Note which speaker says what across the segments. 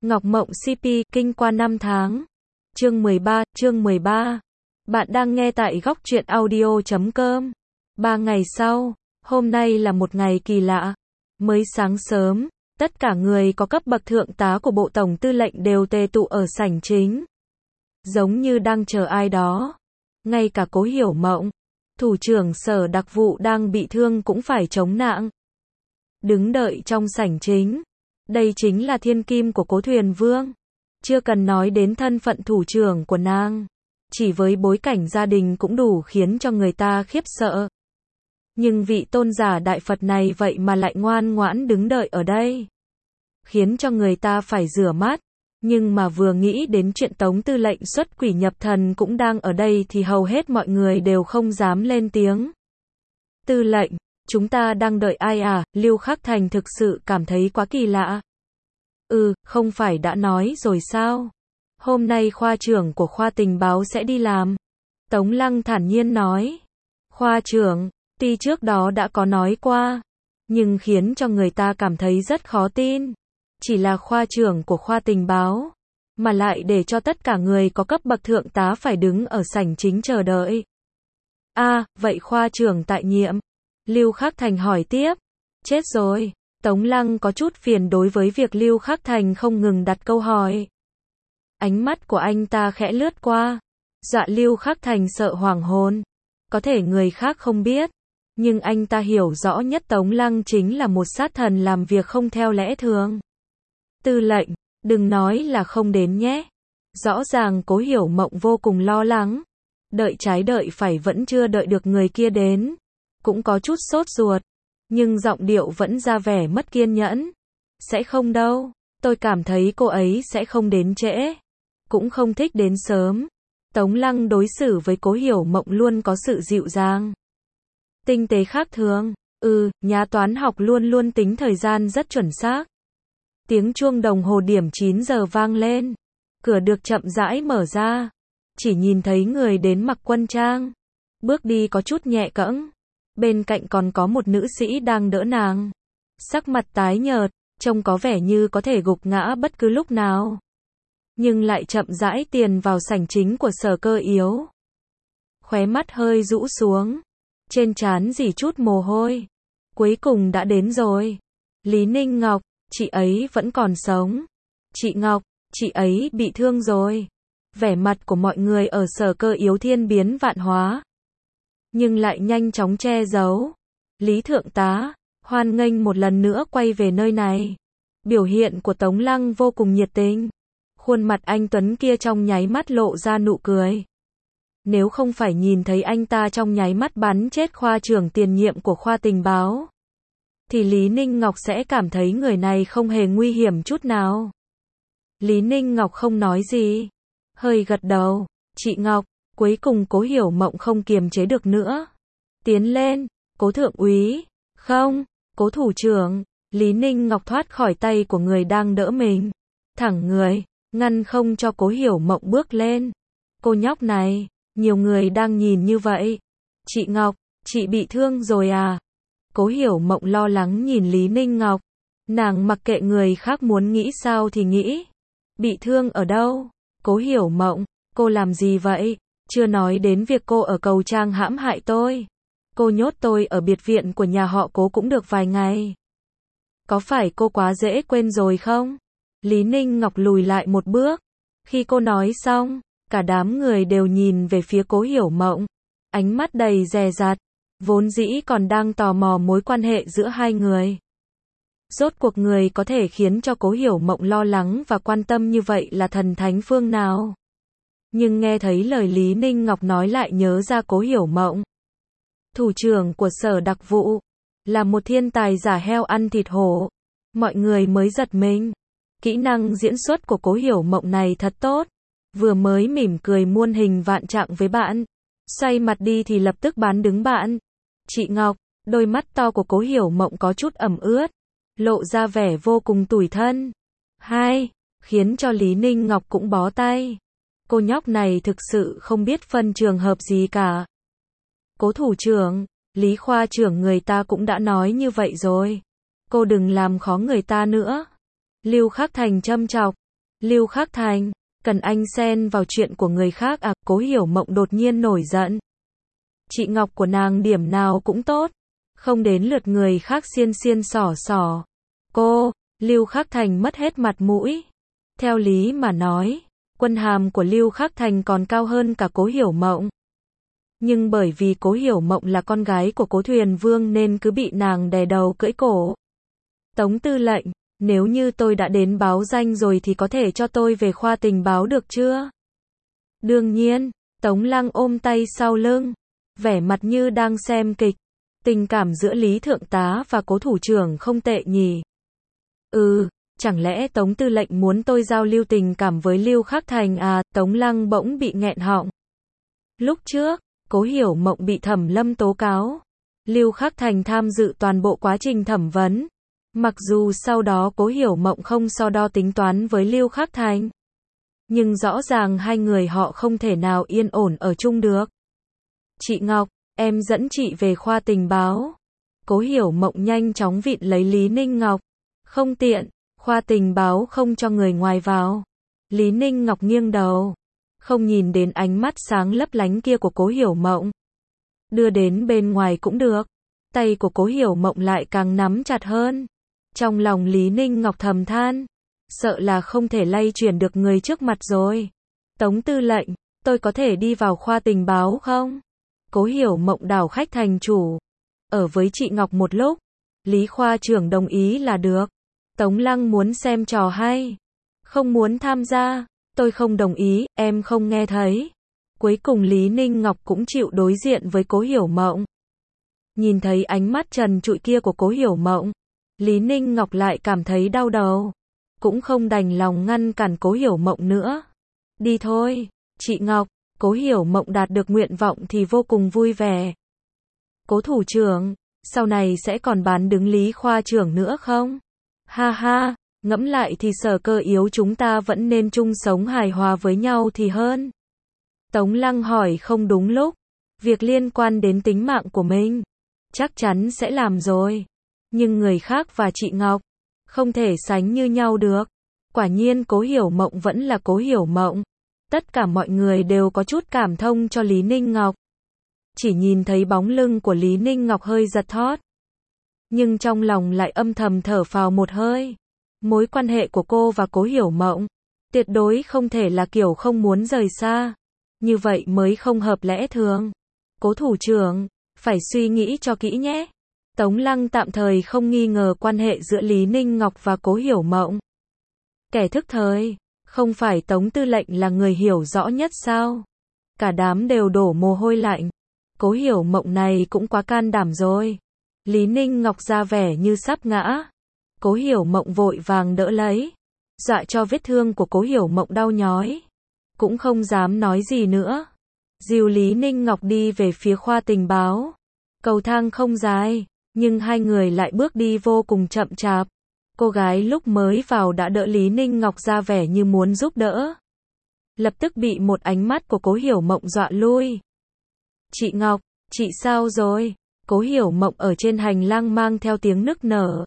Speaker 1: Ngọc Mộng CP, kinh qua năm tháng. Chương 13. Bạn đang nghe tại góc truyện audio.com. 3 ngày sau, hôm nay là một ngày kỳ lạ. Mới sáng sớm, tất cả người có cấp bậc thượng tá của Bộ Tổng Tư lệnh đều tề tụ ở sảnh chính. Giống như đang chờ ai đó. Ngay cả Cố Hiểu Mộng, thủ trưởng sở đặc vụ đang bị thương cũng phải chống nạng. Đứng đợi trong sảnh chính. Đây chính là thiên kim của Cố Thuyền Vương. Chưa cần nói đến thân phận thủ trưởng của nàng. Chỉ với bối cảnh gia đình cũng đủ khiến cho người ta khiếp sợ. Nhưng vị tôn giả đại Phật này vậy mà lại ngoan ngoãn đứng đợi ở đây. Khiến cho người ta phải rửa mắt. Nhưng mà vừa nghĩ đến chuyện Tống Tư lệnh xuất quỷ nhập thần cũng đang ở đây thì hầu hết mọi người đều không dám lên tiếng. Tư lệnh, chúng ta đang đợi ai à? Lưu Khắc Thành thực sự cảm thấy quá kỳ lạ. Không phải đã nói rồi sao? Hôm nay khoa trưởng của khoa tình báo sẽ đi làm. Tống Lăng thản nhiên nói. Khoa trưởng, tuy trước đó đã có nói qua, nhưng khiến cho người ta cảm thấy rất khó tin. Chỉ là khoa trưởng của khoa tình báo, mà lại để cho tất cả người có cấp bậc thượng tá phải đứng ở sảnh chính chờ đợi. Vậy khoa trưởng tại nhiệm? Lưu Khắc Thành hỏi tiếp. Chết rồi. Tống Lăng có chút phiền đối với việc Lưu Khắc Thành không ngừng đặt câu hỏi. Ánh mắt của anh ta khẽ lướt qua. Dọa Lưu Khắc Thành sợ hoảng hồn. Có thể người khác không biết, nhưng anh ta hiểu rõ nhất Tống Lăng chính là một sát thần làm việc không theo lẽ thường. Tư lệnh, đừng nói là không đến nhé. Rõ ràng Cố Hiểu Mộng vô cùng lo lắng. Đợi trái đợi phải vẫn chưa đợi được người kia đến. Cũng có chút sốt ruột. Nhưng giọng điệu vẫn ra vẻ mất kiên nhẫn. Sẽ không đâu. Tôi cảm thấy cô ấy sẽ không đến trễ. Cũng không thích đến sớm. Tống Lăng đối xử với Cố Hiểu Mộng luôn có sự dịu dàng. Tinh tế khác thường. Nhà toán học luôn luôn tính thời gian rất chuẩn xác. Tiếng chuông đồng hồ điểm 9 giờ vang lên. Cửa được chậm rãi mở ra. Chỉ nhìn thấy người đến mặc quân trang. Bước đi có chút nhẹ cẫng. Bên cạnh còn có một nữ sĩ đang đỡ nàng. Sắc mặt tái nhợt, trông có vẻ như có thể gục ngã bất cứ lúc nào. Nhưng lại chậm rãi tiền vào sảnh chính của Sở Cơ Yếu. Khóe mắt hơi rũ xuống. Trên trán rỉ chút mồ hôi. Cuối cùng đã đến rồi. Lý Ninh Ngọc, chị ấy vẫn còn sống. Chị Ngọc, chị ấy bị thương rồi. Vẻ mặt của mọi người ở Sở Cơ Yếu thiên biến vạn hóa. Nhưng lại nhanh chóng che giấu. Lý Thượng tá, hoan nghênh một lần nữa quay về nơi này. Biểu hiện của Tống Lăng vô cùng nhiệt tình. Khuôn mặt anh Tuấn kia trong nháy mắt lộ ra nụ cười. Nếu không phải nhìn thấy anh ta trong nháy mắt bắn chết khoa trưởng tiền nhiệm của khoa tình báo, thì Lý Ninh Ngọc sẽ cảm thấy người này không hề nguy hiểm chút nào. Lý Ninh Ngọc không nói gì. Hơi gật đầu. Chị Ngọc. Cuối cùng Cố Hiểu Mộng không kiềm chế được nữa. Tiến lên. Cố thượng úy. Không. Cố thủ trưởng. Lý Ninh Ngọc thoát khỏi tay của người đang đỡ mình. Thẳng người. Ngăn không cho Cố Hiểu Mộng bước lên. Cô nhóc này. Nhiều người đang nhìn như vậy. Chị Ngọc. Chị bị thương rồi à? Cố Hiểu Mộng lo lắng nhìn Lý Ninh Ngọc. Nàng mặc kệ người khác muốn nghĩ sao thì nghĩ. Bị thương ở đâu? Cố Hiểu Mộng. Cô làm gì vậy? Chưa nói đến việc cô ở Cầu Trang hãm hại tôi. Cô nhốt tôi ở biệt viện của nhà họ Cố cũng được vài ngày. Có phải cô quá dễ quên rồi không? Lý Ninh Ngọc lùi lại một bước. Khi cô nói xong, cả đám người đều nhìn về phía Cố Hiểu Mộng. Ánh mắt đầy dè dặt. Vốn dĩ còn đang tò mò mối quan hệ giữa hai người. Rốt cuộc người có thể khiến cho Cố Hiểu Mộng lo lắng và quan tâm như vậy là thần thánh phương nào? Nhưng nghe thấy lời Lý Ninh Ngọc nói lại nhớ ra Cố Hiểu Mộng. Thủ trưởng của Sở Đặc vụ. Là một thiên tài giả heo ăn thịt hổ. Mọi người mới giật mình. Kỹ năng diễn xuất của Cố Hiểu Mộng này thật tốt. Vừa mới mỉm cười muôn hình vạn trạng với bạn. Xoay mặt đi thì lập tức bán đứng bạn. Chị Ngọc. Đôi mắt to của Cố Hiểu Mộng có chút ẩm ướt. Lộ ra vẻ vô cùng tủi thân. Khiến cho Lý Ninh Ngọc cũng bó tay. Cô nhóc này thực sự không biết phân trường hợp gì cả. Cố thủ trưởng, Lý khoa trưởng người ta cũng đã nói như vậy rồi. Cô đừng làm khó người ta nữa. Lưu Khắc Thành châm chọc. Lưu Khắc Thành, cần anh xen vào chuyện của người khác à? Cố Hiểu Mộng đột nhiên nổi giận. Chị Ngọc của nàng điểm nào cũng tốt, không đến lượt người khác xiên xiên xỏ xỏ. Cô, Lưu Khắc Thành mất hết mặt mũi. Theo lý mà nói, quân hàm của Lưu Khắc Thành còn cao hơn cả Cố Hiểu Mộng. Nhưng bởi vì Cố Hiểu Mộng là con gái của Cố Thuyền Vương nên cứ bị nàng đè đầu cưỡi cổ. Tống tư lệnh, nếu như tôi đã đến báo danh rồi thì có thể cho tôi về khoa tình báo được chưa? Đương nhiên, Tống Lăng ôm tay sau lưng, vẻ mặt như đang xem kịch. Tình cảm giữa Lý Thượng tá và Cố thủ trưởng không tệ nhỉ? Chẳng lẽ Tống tư lệnh muốn tôi giao lưu tình cảm với Lưu Khắc Thành à? Tống Lăng bỗng bị nghẹn họng. Lúc trước, Cố Hiểu Mộng bị Thẩm Lâm tố cáo. Lưu Khắc Thành tham dự toàn bộ quá trình thẩm vấn. Mặc dù sau đó Cố Hiểu Mộng không so đo tính toán với Lưu Khắc Thành. Nhưng rõ ràng hai người họ không thể nào yên ổn ở chung được. Chị Ngọc, em dẫn chị về khoa tình báo. Cố Hiểu Mộng nhanh chóng vịn lấy Lý Ninh Ngọc. Không tiện, khoa tình báo không cho người ngoài vào. Lý Ninh Ngọc nghiêng đầu, không nhìn đến ánh mắt sáng lấp lánh kia của Cố Hiểu Mộng. Đưa đến bên ngoài cũng được. Tay của Cố Hiểu Mộng lại càng nắm chặt hơn. Trong lòng Lý Ninh Ngọc thầm than, sợ là không thể lay chuyển được người trước mặt rồi. Tống tư lệnh, tôi có thể đi vào khoa tình báo không? Cố Hiểu Mộng đảo khách thành chủ. Ở với chị Ngọc một lúc, Lý khoa trưởng đồng ý là được. Tống Lăng muốn xem trò hay, không muốn tham gia. Tôi không đồng ý, em không nghe thấy. Cuối cùng Lý Ninh Ngọc cũng chịu đối diện với Cố Hiểu Mộng. Nhìn thấy ánh mắt trần trụi kia của Cố Hiểu Mộng, Lý Ninh Ngọc lại cảm thấy đau đầu. Cũng không đành lòng ngăn cản Cố Hiểu Mộng nữa. Đi thôi, chị Ngọc. Cố Hiểu Mộng đạt được nguyện vọng thì vô cùng vui vẻ. Cố thủ trưởng, sau này sẽ còn bán đứng Lý khoa trưởng nữa không? Ha ha, ngẫm lại thì Sở Cơ Yếu chúng ta vẫn nên chung sống hài hòa với nhau thì hơn. Tống Lăng hỏi không đúng lúc. Việc liên quan đến tính mạng của mình, chắc chắn sẽ làm rồi. Nhưng người khác và chị Ngọc, không thể sánh như nhau được. Quả nhiên Cố Hiểu Mộng vẫn là Cố Hiểu Mộng. Tất cả mọi người đều có chút cảm thông cho Lý Ninh Ngọc. Chỉ nhìn thấy bóng lưng của Lý Ninh Ngọc hơi giật thót. Nhưng trong lòng lại âm thầm thở phào một hơi. Mối quan hệ của cô và Cố Hiểu Mộng tuyệt đối không thể là kiểu không muốn rời xa. Như vậy mới không hợp lẽ thường. Cố thủ trưởng, phải suy nghĩ cho kỹ nhé. Tống Lăng tạm thời không nghi ngờ quan hệ giữa Lý Ninh Ngọc và Cố Hiểu Mộng. Kẻ thức thời, không phải Tống tư lệnh là người hiểu rõ nhất sao? Cả đám đều đổ mồ hôi lạnh. Cố Hiểu Mộng này cũng quá can đảm rồi. Lý Ninh Ngọc ra vẻ như sắp ngã. Cố Hiểu Mộng vội vàng đỡ lấy, dọa cho vết thương của Cố Hiểu Mộng đau nhói. Cũng không dám nói gì nữa. Dìu Lý Ninh Ngọc đi về phía khoa tình báo. Cầu thang không dài, nhưng hai người lại bước đi vô cùng chậm chạp. Cô gái lúc mới vào đã đỡ Lý Ninh Ngọc ra vẻ như muốn giúp đỡ. Lập tức bị một ánh mắt của Cố Hiểu Mộng dọa lui. Chị Ngọc, chị sao rồi? Cố Hiểu Mộng ở trên hành lang mang theo tiếng nức nở.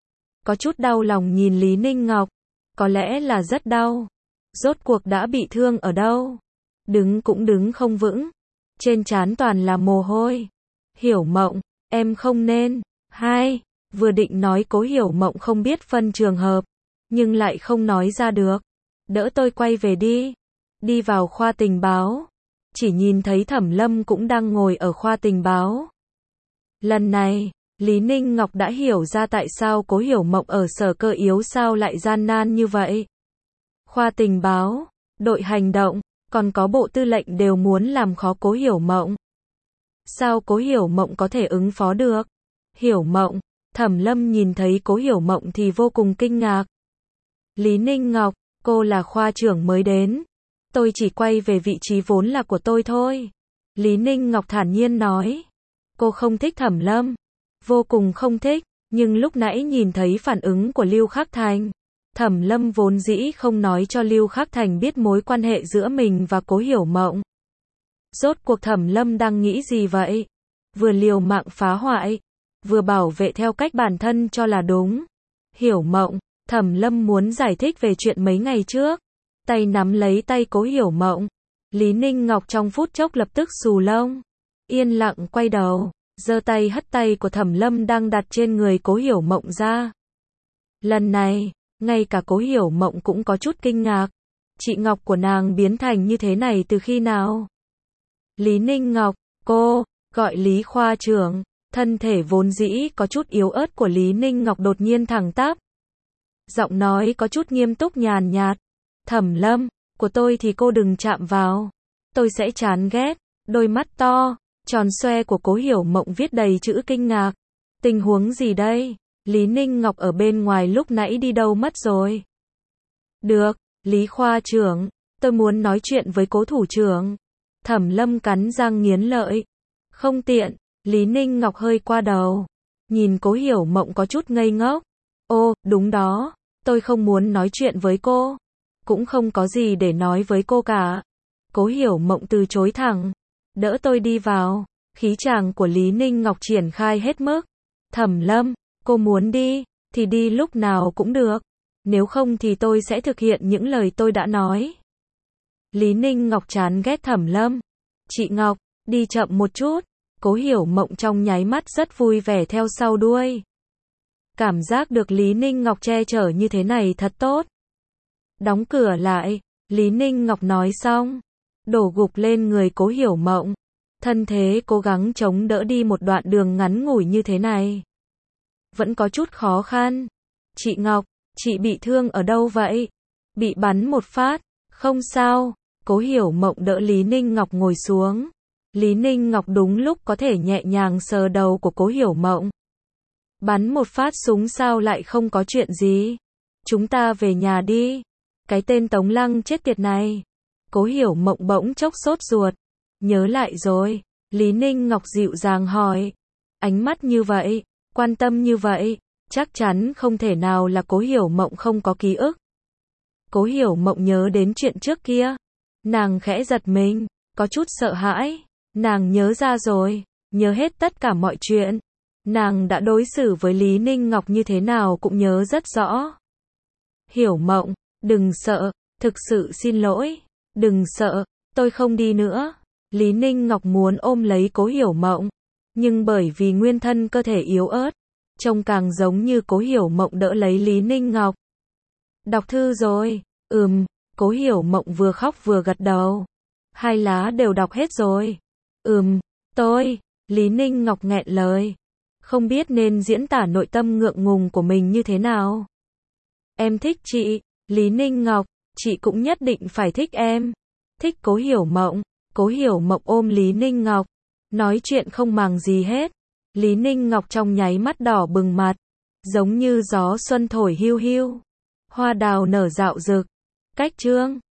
Speaker 1: Có chút đau lòng nhìn Lý Ninh Ngọc. Có lẽ là rất đau. Rốt cuộc đã bị thương ở đâu? Đứng cũng đứng không vững. Trên trán toàn là mồ hôi. Hiểu Mộng, em không nên. Vừa định nói Cố Hiểu Mộng không biết phân trường hợp, nhưng lại không nói ra được. Đỡ tôi quay về đi. Đi vào khoa tình báo. Chỉ nhìn thấy Thẩm Lâm cũng đang ngồi ở khoa tình báo. Lần này, Lý Ninh Ngọc đã hiểu ra tại sao Cố Hiểu Mộng ở Sở Cơ Yếu sao lại gian nan như vậy. Khoa tình báo, đội hành động, còn có bộ tư lệnh đều muốn làm khó Cố Hiểu Mộng. Sao Cố Hiểu Mộng có thể ứng phó được? Hiểu Mộng, Thẩm Lâm nhìn thấy Cố Hiểu Mộng thì vô cùng kinh ngạc. Lý Ninh Ngọc, cô là khoa trưởng mới đến. Tôi chỉ quay về vị trí vốn là của tôi thôi. Lý Ninh Ngọc thản nhiên nói. Cô không thích Thẩm Lâm. Vô cùng không thích, nhưng lúc nãy nhìn thấy phản ứng của Lưu Khắc Thành. Thẩm Lâm vốn dĩ không nói cho Lưu Khắc Thành biết mối quan hệ giữa mình và Cố Hiểu Mộng. Rốt cuộc Thẩm Lâm đang nghĩ gì vậy? Vừa liều mạng phá hoại, vừa bảo vệ theo cách bản thân cho là đúng. Hiểu Mộng, Thẩm Lâm muốn giải thích về chuyện mấy ngày trước. tay nắm lấy tay Cố Hiểu Mộng. Lý Ninh Ngọc trong phút chốc lập tức xù lông, yên lặng quay đầu, giơ tay hất tay của Thẩm Lâm đang đặt trên người Cố Hiểu Mộng ra. Lần này, ngay cả Cố Hiểu Mộng cũng có chút kinh ngạc. Chị Ngọc của nàng biến thành như thế này từ khi nào? Lý Ninh Ngọc, cô, gọi Lý khoa trưởng. Thân thể vốn dĩ có chút yếu ớt của Lý Ninh Ngọc đột nhiên thẳng tắp. Giọng nói có chút nghiêm túc nhàn nhạt. Thẩm Lâm, của tôi thì cô đừng chạm vào. Tôi sẽ chán ghét. Đôi mắt to, tròn xoe của Cố Hiểu Mộng viết đầy chữ kinh ngạc. Tình huống gì đây? Lý Ninh Ngọc ở bên ngoài lúc nãy đi đâu mất rồi? Được, Lý khoa trưởng, tôi muốn nói chuyện với Cố thủ trưởng. Thẩm Lâm cắn răng nghiến lợi. Không tiện. Lý Ninh Ngọc hơi qua đầu, nhìn Cố Hiểu Mộng có chút ngây ngốc. Ô, đúng đó, tôi không muốn nói chuyện với cô, cũng không có gì để nói với cô cả. Cố Hiểu Mộng từ chối thẳng, đỡ tôi đi vào. Khí chàng của Lý Ninh Ngọc triển khai hết mức. Thẩm Lâm, cô muốn đi, thì đi lúc nào cũng được, nếu không thì tôi sẽ thực hiện những lời tôi đã nói. Lý Ninh Ngọc chán ghét Thẩm Lâm. Chị Ngọc, đi chậm một chút. Cố Hiểu Mộng trong nháy mắt rất vui vẻ theo sau đuôi. Cảm giác được Lý Ninh Ngọc che chở như thế này thật tốt. Đóng cửa lại, Lý Ninh Ngọc nói xong, đổ gục lên người Cố Hiểu Mộng. Thân thế cố gắng chống đỡ đi một đoạn đường ngắn ngủi như thế này. Vẫn có chút khó khăn. Chị Ngọc, chị bị thương ở đâu vậy? Bị bắn một phát, không sao. Cố Hiểu Mộng đỡ Lý Ninh Ngọc ngồi xuống. Lý Ninh Ngọc đúng lúc có thể nhẹ nhàng sờ đầu của Cố Hiểu Mộng. Bắn một phát súng sao lại không có chuyện gì? Chúng ta về nhà đi. Cái tên Tống Lăng chết tiệt này. Cố Hiểu Mộng bỗng chốc sốt ruột. Nhớ lại rồi. Lý Ninh Ngọc dịu dàng hỏi. Ánh mắt như vậy, quan tâm như vậy, chắc chắn không thể nào là Cố Hiểu Mộng không có ký ức. Cố Hiểu Mộng nhớ đến chuyện trước kia. Nàng khẽ giật mình, có chút sợ hãi. Nàng nhớ ra rồi, nhớ hết tất cả mọi chuyện. Nàng đã đối xử với Lý Ninh Ngọc như thế nào cũng nhớ rất rõ. Hiểu Mộng, đừng sợ, thực sự xin lỗi. Đừng sợ, tôi không đi nữa. Lý Ninh Ngọc muốn ôm lấy Cố Hiểu Mộng, nhưng bởi vì nguyên thân cơ thể yếu ớt, trông càng giống như Cố Hiểu Mộng đỡ lấy Lý Ninh Ngọc. Đọc thư rồi, Cố Hiểu Mộng vừa khóc vừa gật đầu. 2 lá đều đọc hết rồi. Tôi, Lý Ninh Ngọc nghẹn lời. Không biết nên diễn tả nội tâm ngượng ngùng của mình như thế nào. Em thích chị, Lý Ninh Ngọc, chị cũng nhất định phải thích em. Thích Cố Hiểu Mộng. Cố Hiểu Mộng ôm Lý Ninh Ngọc, nói chuyện không màng gì hết. Lý Ninh Ngọc trong nháy mắt đỏ bừng mặt, giống như gió xuân thổi hiu hiu. Hoa đào nở rạo rực. Cách chương